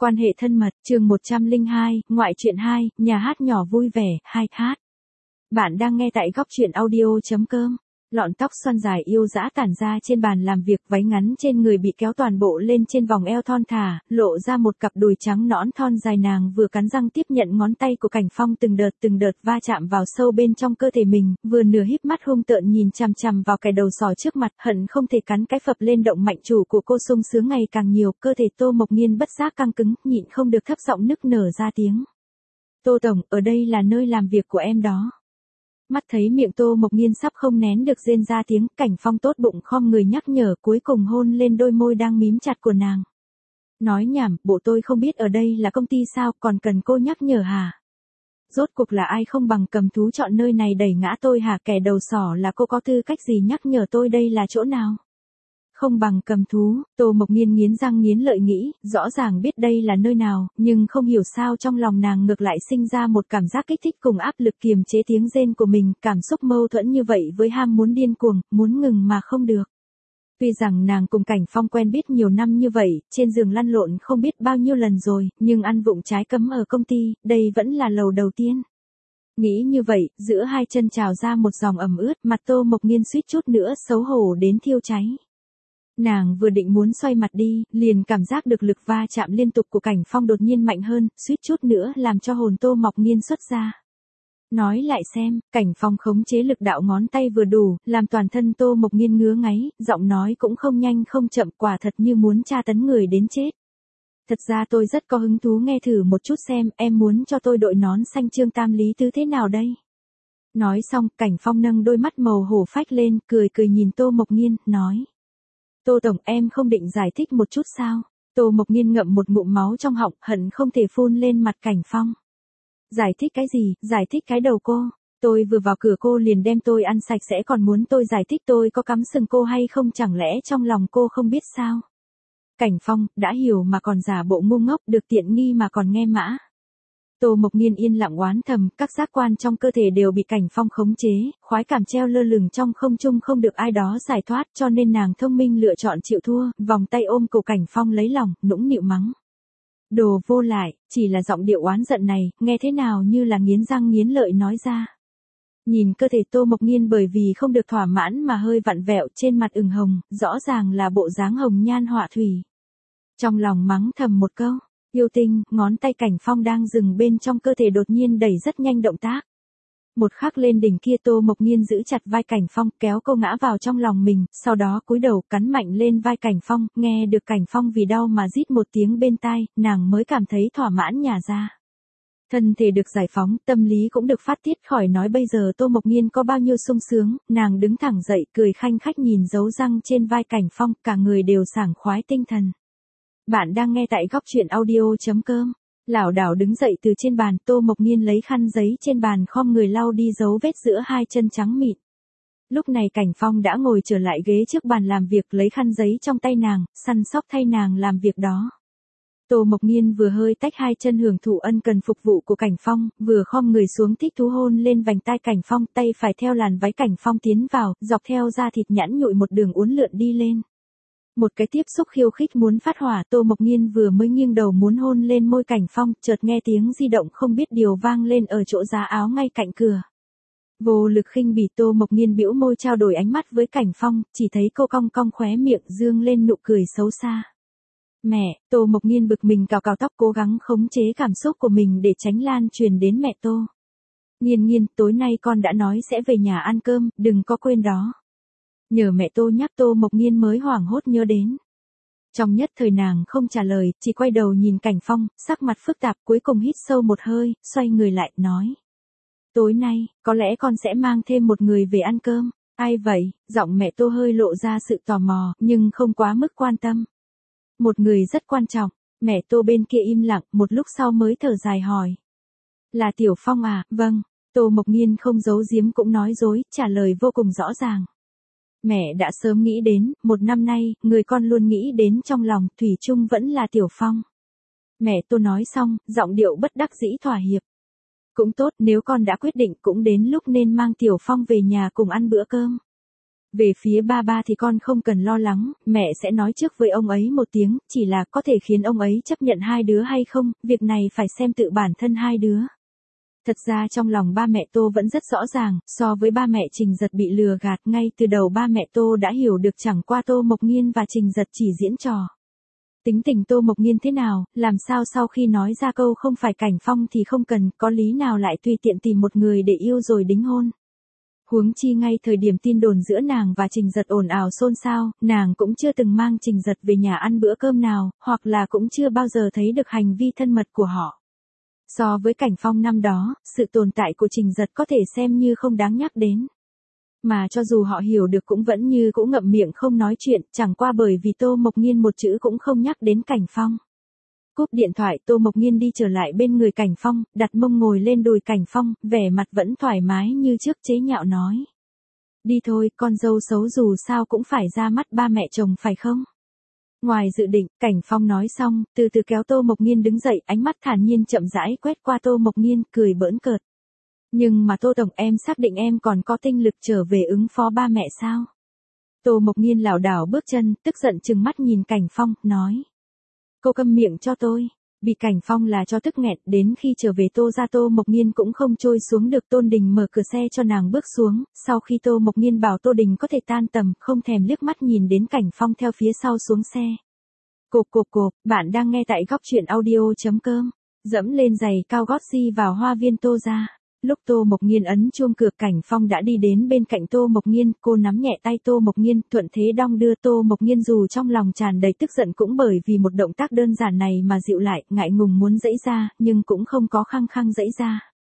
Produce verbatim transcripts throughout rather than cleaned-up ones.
Quan hệ thân mật, chương một trăm lẻ hai, ngoại truyện hai, nhà hát nhỏ vui vẻ, hai hát. Bạn đang nghe tại góc truyện audio chấm com. Lọn tóc xoăn dài yêu dã tản ra trên bàn làm việc, váy ngắn trên người bị kéo toàn bộ lên trên vòng eo thon thả, lộ ra một cặp đùi trắng nõn thon dài. Nàng vừa cắn răng tiếp nhận ngón tay của Cảnh Phong từng đợt từng đợt va chạm vào sâu bên trong cơ thể mình, vừa nửa híp mắt hung tợn nhìn chằm chằm vào cái đầu sỏ trước mặt, hận không thể cắn cái phập lên động mạnh chủ của cô sung sướng ngày càng nhiều. Cơ thể Tô Mộc Nghiên bất giác căng cứng, nhịn không được thấp giọng nức nở ra tiếng. Tô tổng, ở đây là nơi làm việc của em đó. Mắt thấy miệng Tô Mộc Nghiên sắp không nén được rên ra tiếng, Cảnh Phong tốt bụng khom người nhắc nhở, cuối cùng hôn lên đôi môi đang mím chặt của nàng. Nói nhảm, bộ tôi không biết ở đây là công ty sao, còn cần cô nhắc nhở hả? Rốt cuộc là ai không bằng cầm thú chọn nơi này đẩy ngã tôi hả? Kẻ đầu sỏ là cô, có tư cách gì nhắc nhở tôi đây là chỗ nào? Không bằng cầm thú, Tô Mộc Nghiên nghiến răng nghiến lợi nghĩ, rõ ràng biết đây là nơi nào, nhưng không hiểu sao trong lòng nàng ngược lại sinh ra một cảm giác kích thích cùng áp lực kiềm chế tiếng rên của mình, cảm xúc mâu thuẫn như vậy với ham muốn điên cuồng, muốn ngừng mà không được. Tuy rằng nàng cùng Cảnh Phong quen biết nhiều năm như vậy, trên giường lăn lộn không biết bao nhiêu lần rồi, nhưng ăn vụng trái cấm ở công ty, đây vẫn là lầu đầu tiên. Nghĩ như vậy, giữa hai chân trào ra một dòng ẩm ướt, mặt Tô Mộc Nghiên suýt chút nữa xấu hổ đến thiêu cháy. Nàng vừa định muốn xoay mặt đi, liền cảm giác được lực va chạm liên tục của Cảnh Phong đột nhiên mạnh hơn, suýt chút nữa làm cho hồn Tô Mộc Nghiên xuất ra. Nói lại xem, Cảnh Phong khống chế lực đạo ngón tay vừa đủ, làm toàn thân Tô Mộc Nghiên ngứa ngáy, giọng nói cũng không nhanh không chậm, quả thật như muốn tra tấn người đến chết. Thật ra tôi rất có hứng thú nghe thử một chút xem, em muốn cho tôi đội nón xanh Trương Tam Lý Tứ thế nào đây? Nói xong, Cảnh Phong nâng đôi mắt màu hổ phách lên, cười cười nhìn Tô Mộc Nghiên, nói. Tô tổng, em không định giải thích một chút sao? Tô Mộc Nghiên ngậm một ngụm máu trong họng, hận không thể phun lên mặt Cảnh Phong. Giải thích cái gì? Giải thích cái đầu cô. Tôi vừa vào cửa cô liền đem tôi ăn sạch sẽ, còn muốn tôi giải thích tôi có cắm sừng cô hay không, chẳng lẽ trong lòng cô không biết sao? Cảnh Phong, đã hiểu mà còn giả bộ ngu ngốc, được tiện nghi mà còn nghe mã. Tô Mộc Nghiên yên lặng oán thầm, các giác quan trong cơ thể đều bị Cảnh Phong khống chế, khoái cảm treo lơ lửng trong không trung không được ai đó giải thoát, cho nên nàng thông minh lựa chọn chịu thua, vòng tay ôm cổ Cảnh Phong lấy lòng, nũng nịu mắng. Đồ vô lại, chỉ là giọng điệu oán giận này, nghe thế nào như là nghiến răng nghiến lợi nói ra. Nhìn cơ thể Tô Mộc Nghiên bởi vì không được thỏa mãn mà hơi vặn vẹo, trên mặt ửng hồng, rõ ràng là bộ dáng hồng nhan họa thủy. Trong lòng mắng thầm một câu. Yêu tinh, ngón tay Cảnh Phong đang dừng bên trong cơ thể đột nhiên đẩy rất nhanh động tác. Một khắc lên đỉnh kia Tô Mộc Nghiên giữ chặt vai Cảnh Phong, kéo cô ngã vào trong lòng mình, sau đó cúi đầu cắn mạnh lên vai Cảnh Phong, nghe được Cảnh Phong vì đau mà rít một tiếng bên tai, nàng mới cảm thấy thỏa mãn nhả ra. Thân thể được giải phóng, tâm lý cũng được phát tiết khỏi nói bây giờ Tô Mộc Nghiên có bao nhiêu sung sướng, nàng đứng thẳng dậy, cười khanh khách nhìn dấu răng trên vai Cảnh Phong, cả người đều sảng khoái tinh thần. Bạn đang nghe tại góc truyện audio chấm com. Lảo đảo đứng dậy từ trên bàn, Tô Mộc Nghiên lấy khăn giấy trên bàn khom người lau đi dấu vết giữa hai chân trắng mịn. Lúc này Cảnh Phong đã ngồi trở lại ghế trước bàn làm việc, lấy khăn giấy trong tay nàng, săn sóc thay nàng làm việc đó. Tô Mộc Nghiên vừa hơi tách hai chân hưởng thụ ân cần phục vụ của Cảnh Phong, vừa khom người xuống thích thú hôn lên vành tai Cảnh Phong, tay phải theo làn váy Cảnh Phong tiến vào, dọc theo da thịt nhẵn nhụi một đường uốn lượn đi lên. Một cái tiếp xúc khiêu khích muốn phát hỏa, Tô Mộc Nghiên vừa mới nghiêng đầu muốn hôn lên môi Cảnh Phong, chợt nghe tiếng di động không biết điều vang lên ở chỗ giá áo ngay cạnh cửa. Vô lực khinh bỉ, Tô Mộc Nghiên bĩu môi trao đổi ánh mắt với Cảnh Phong, chỉ thấy cô cong cong khóe miệng dương lên nụ cười xấu xa. Mẹ, Tô Mộc Nghiên bực mình cào cào tóc cố gắng khống chế cảm xúc của mình để tránh lan truyền đến mẹ Tô. Nghiên Nghiên, tối nay con đã nói sẽ về nhà ăn cơm, đừng có quên đó. Nhờ mẹ Tô nhắc, Tô Mộc Nghiên mới hoảng hốt nhớ đến. Trong nhất thời nàng không trả lời, chỉ quay đầu nhìn Cảnh Phong, sắc mặt phức tạp, cuối cùng hít sâu một hơi, xoay người lại, nói. Tối nay, có lẽ con sẽ mang thêm một người về ăn cơm. Ai vậy? Giọng mẹ Tô hơi lộ ra sự tò mò, nhưng không quá mức quan tâm. Một người rất quan trọng. Mẹ Tô bên kia im lặng, một lúc sau mới thở dài hỏi. Là Tiểu Phong à? Vâng. Tô Mộc Nghiên không giấu giếm cũng nói dối, trả lời vô cùng rõ ràng. Mẹ đã sớm nghĩ đến, một năm nay, người con luôn nghĩ đến trong lòng, thủy chung vẫn là Tiểu Phong. Mẹ Tô nói xong, giọng điệu bất đắc dĩ thỏa hiệp. Cũng tốt, nếu con đã quyết định cũng đến lúc nên mang Tiểu Phong về nhà cùng ăn bữa cơm. Về phía ba ba thì con không cần lo lắng, mẹ sẽ nói trước với ông ấy một tiếng, chỉ là có thể khiến ông ấy chấp nhận hai đứa hay không, việc này phải xem tự bản thân hai đứa. Thật ra trong lòng ba mẹ Tô vẫn rất rõ ràng, so với ba mẹ Trình Giật bị lừa gạt ngay từ đầu ba mẹ Tô đã hiểu được chẳng qua Tô Mộc Nghiên và Trình Giật chỉ diễn trò. Tính tình Tô Mộc Nghiên thế nào, làm sao sau khi nói ra câu không phải Cảnh Phong thì không cần, có lý nào lại tùy tiện tìm một người để yêu rồi đính hôn. Huống chi ngay thời điểm tin đồn giữa nàng và Trình Giật ồn ào xôn xao, nàng cũng chưa từng mang Trình Giật về nhà ăn bữa cơm nào, hoặc là cũng chưa bao giờ thấy được hành vi thân mật của họ. So với Cảnh Phong năm đó, sự tồn tại của Trình Giật có thể xem như không đáng nhắc đến. Mà cho dù họ hiểu được cũng vẫn như cũng ngậm miệng không nói chuyện, chẳng qua bởi vì Tô Mộc Nghiên một chữ cũng không nhắc đến Cảnh Phong. Cúp điện thoại, Tô Mộc Nghiên đi trở lại bên người Cảnh Phong, đặt mông ngồi lên đùi Cảnh Phong, vẻ mặt vẫn thoải mái như trước, chế nhạo nói. Đi thôi, con dâu xấu dù sao cũng phải ra mắt ba mẹ chồng phải không? Ngoài dự định, Cảnh Phong nói xong, từ từ kéo Tô Mộc Nghiên đứng dậy, ánh mắt thản nhiên chậm rãi quét qua Tô Mộc Nghiên, cười bỡn cợt. Nhưng mà Tô Tổng, em xác định em còn có tinh lực trở về ứng phó ba mẹ sao? Tô Mộc Nghiên lảo đảo bước chân, tức giận trừng mắt nhìn Cảnh Phong, nói. Cô câm miệng cho tôi. Bị Cảnh Phong là cho tức nghẹn, đến khi trở về Tô ra Tô Mộc Nghiên cũng không trôi xuống được. Tôn Đình mở cửa xe cho nàng bước xuống, sau khi Tô Mộc Nghiên bảo Tô Đình có thể tan tầm, không thèm liếc mắt nhìn đến Cảnh Phong theo phía sau xuống xe. Cộp cộp cộp, bạn đang nghe tại góc truyện audio.com. Dẫm lên giày cao gót di vào hoa viên Tô ra. Lúc Tô Mộc Nghiên ấn chuông cửa, Cảnh Phong đã đi đến bên cạnh Tô Mộc Nghiên, cô nắm nhẹ tay Tô Mộc Nghiên, thuận thế đong đưa. Tô Mộc Nghiên dù trong lòng tràn đầy tức giận cũng bởi vì một động tác đơn giản này mà dịu lại, ngại ngùng muốn giãy ra, nhưng cũng không có khăng khăng giãy ra.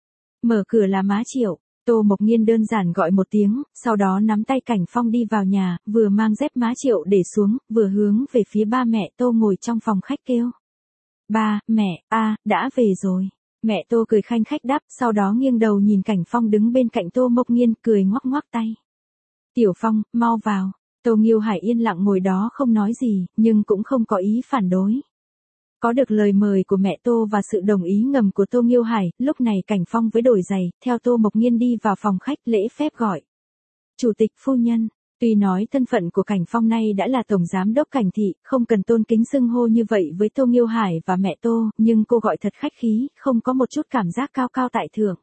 Mở cửa là má Triệu, Tô Mộc Nghiên đơn giản gọi một tiếng, sau đó nắm tay Cảnh Phong đi vào nhà, vừa mang dép má Triệu để xuống, vừa hướng về phía ba mẹ Tô ngồi trong phòng khách kêu. Ba, mẹ, a, đã về rồi. Mẹ Tô cười khanh khách đáp, sau đó nghiêng đầu nhìn Cảnh Phong đứng bên cạnh Tô Mộc Nghiên, cười ngoắc ngoắc tay. Tiểu Phong, mau vào. Tô Nghiêu Hải yên lặng ngồi đó không nói gì, nhưng cũng không có ý phản đối. Có được lời mời của mẹ Tô và sự đồng ý ngầm của Tô Nghiêu Hải, lúc này Cảnh Phong với đổi giày, theo Tô Mộc Nghiên đi vào phòng khách, lễ phép gọi. Chủ tịch phu nhân. Tuy nói thân phận của Cảnh Phong nay đã là tổng giám đốc Cảnh thị, không cần tôn kính xưng hô như vậy với Tô Nghiêu Hải và mẹ Tô, nhưng cô gọi thật khách khí, không có một chút cảm giác cao cao tại thượng.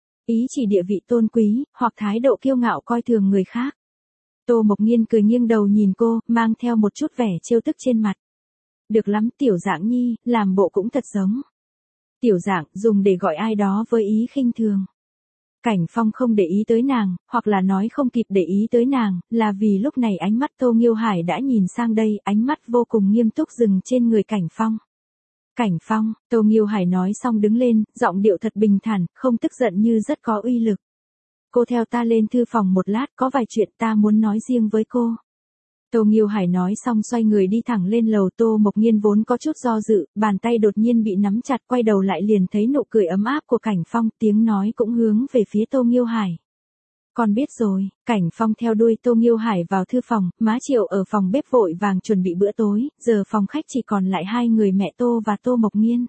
Ý chỉ địa vị tôn quý, hoặc thái độ kiêu ngạo coi thường người khác. Tô Mộc Nghiên cười nghiêng đầu nhìn cô, mang theo một chút vẻ trêu tức trên mặt. Được lắm Tiểu Dạng nhi, làm bộ cũng thật giống. Tiểu Dạng dùng để gọi ai đó với ý khinh thường. Cảnh Phong không để ý tới nàng, hoặc là nói không kịp để ý tới nàng, là vì lúc này ánh mắt Tô Nghiêu Hải đã nhìn sang đây, ánh mắt vô cùng nghiêm túc dừng trên người Cảnh Phong. Cảnh Phong, Tô Nghiêu Hải nói xong đứng lên, giọng điệu thật bình thản, không tức giận như rất có uy lực. Cô theo ta lên thư phòng một lát, có vài chuyện ta muốn nói riêng với cô. Tô Nghiêu Hải nói xong xoay người đi thẳng lên lầu. Tô Mộc Nghiên vốn có chút do dự, bàn tay đột nhiên bị nắm chặt, quay đầu lại liền thấy nụ cười ấm áp của Cảnh Phong, tiếng nói cũng hướng về phía Tô Nghiêu Hải. Con biết rồi. Cảnh Phong theo đuôi Tô Nghiêu Hải vào thư phòng, má Triệu ở phòng bếp vội vàng chuẩn bị bữa tối, giờ phòng khách chỉ còn lại hai người mẹ Tô và Tô Mộc Nghiên.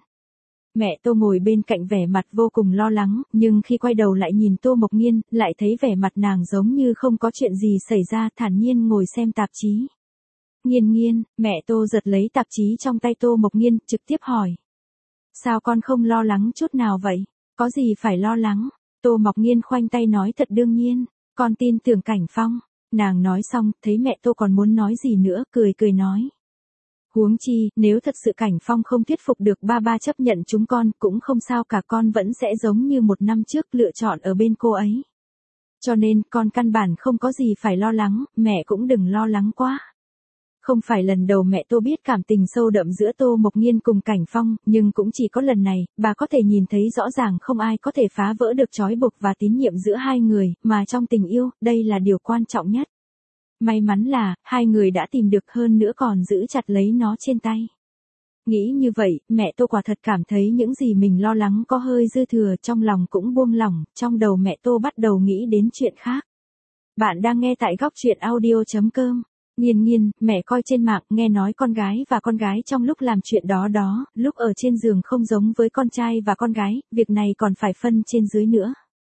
Mẹ Tô ngồi bên cạnh vẻ mặt vô cùng lo lắng, nhưng khi quay đầu lại nhìn Tô Mộc Nghiên, lại thấy vẻ mặt nàng giống như không có chuyện gì xảy ra, thản nhiên ngồi xem tạp chí. Nghiên nghiên, mẹ Tô giật lấy tạp chí trong tay Tô Mộc Nghiên, trực tiếp hỏi. Sao con không lo lắng chút nào vậy? Có gì phải lo lắng? Tô Mộc Nghiên khoanh tay nói thật đương nhiên, con tin tưởng Cảnh Phong. Nàng nói xong, thấy mẹ Tô còn muốn nói gì nữa, cười cười nói. Huống chi, nếu thật sự Cảnh Phong không thuyết phục được ba ba chấp nhận chúng con, cũng không sao cả, con vẫn sẽ giống như một năm trước lựa chọn ở bên cô ấy. Cho nên, con căn bản không có gì phải lo lắng, mẹ cũng đừng lo lắng quá. Không phải lần đầu mẹ Tô biết cảm tình sâu đậm giữa Tô Mộc Nghiên cùng Cảnh Phong, nhưng cũng chỉ có lần này, bà có thể nhìn thấy rõ ràng không ai có thể phá vỡ được trói buộc và tín nhiệm giữa hai người, mà trong tình yêu, đây là điều quan trọng nhất. May mắn là, hai người đã tìm được, hơn nữa còn giữ chặt lấy nó trên tay. Nghĩ như vậy, mẹ Tô quả thật cảm thấy những gì mình lo lắng có hơi dư thừa, trong lòng cũng buông lỏng, trong đầu mẹ Tô bắt đầu nghĩ đến chuyện khác. Bạn đang nghe tại góc truyện audio.com. Nghiên nghiên, mẹ coi trên mạng, nghe nói con gái và con gái trong lúc làm chuyện đó đó, lúc ở trên giường không giống với con trai và con gái, việc này còn phải phân trên dưới nữa.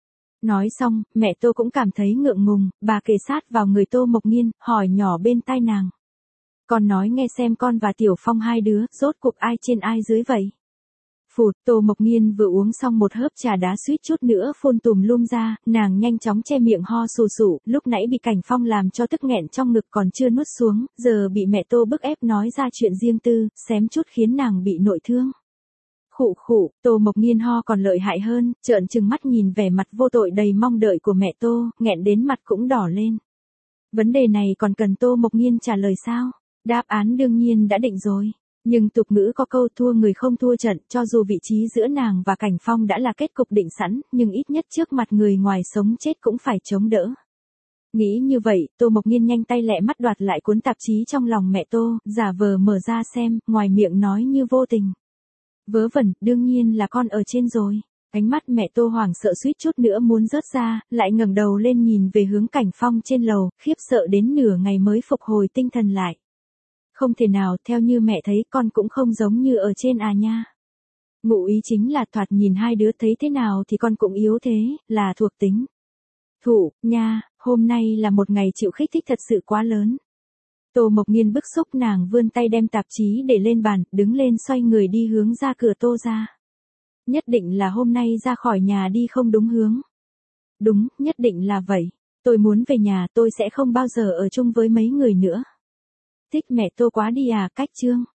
Nói xong, mẹ Tô cũng cảm thấy ngượng ngùng, bà kề sát vào người Tô Mộc Nghiên, hỏi nhỏ bên tai nàng. Con nói nghe xem con và Tiểu Phong hai đứa, rốt cuộc ai trên ai dưới vậy? Phụt, Tô Mộc Nghiên vừa uống xong một hớp trà đá suýt chút nữa phun tùm lum ra, nàng nhanh chóng che miệng ho sù sụ, lúc nãy bị Cảnh Phong làm cho tức nghẹn trong ngực còn chưa nuốt xuống, giờ bị mẹ Tô bức ép nói ra chuyện riêng tư, xém chút khiến nàng bị nội thương. Khụ khụ, Tô Mộc Nghiên ho còn lợi hại hơn, trợn trừng mắt nhìn vẻ mặt vô tội đầy mong đợi của mẹ Tô, nghẹn đến mặt cũng đỏ lên. Vấn đề này còn cần Tô Mộc Nghiên trả lời sao? Đáp án đương nhiên đã định rồi. Nhưng tục ngữ có câu thua người không thua trận, cho dù vị trí giữa nàng và Cảnh Phong đã là kết cục định sẵn, nhưng ít nhất trước mặt người ngoài sống chết cũng phải chống đỡ. Nghĩ như vậy, Tô Mộc Nghiên nhanh tay lẹ mắt đoạt lại cuốn tạp chí trong lòng mẹ Tô, giả vờ mở ra xem, ngoài miệng nói như vô tình. Vớ vẩn, đương nhiên là con ở trên rồi. Ánh mắt mẹ Tô hoảng sợ suýt chút nữa muốn rớt ra, lại ngẩng đầu lên nhìn về hướng Cảnh Phong trên lầu, khiếp sợ đến nửa ngày mới phục hồi tinh thần lại. Không thể nào, theo như mẹ thấy con cũng không giống như ở trên à nha. Ngụ ý chính là thoạt nhìn hai đứa thấy thế nào thì con cũng yếu thế, là thuộc tính. Thụ, nha, hôm nay là một ngày chịu kích thích thật sự quá lớn. Tô Mộc Nghiên bức xúc nàng vươn tay đem tạp chí để lên bàn, đứng lên xoay người đi hướng ra cửa Tô ra. Nhất định là hôm nay ra khỏi nhà đi không đúng hướng. Đúng, nhất định là vậy. Tôi muốn về nhà, tôi sẽ không bao giờ ở chung với mấy người nữa. Thích mẹ Tô quá đi à, cách chương.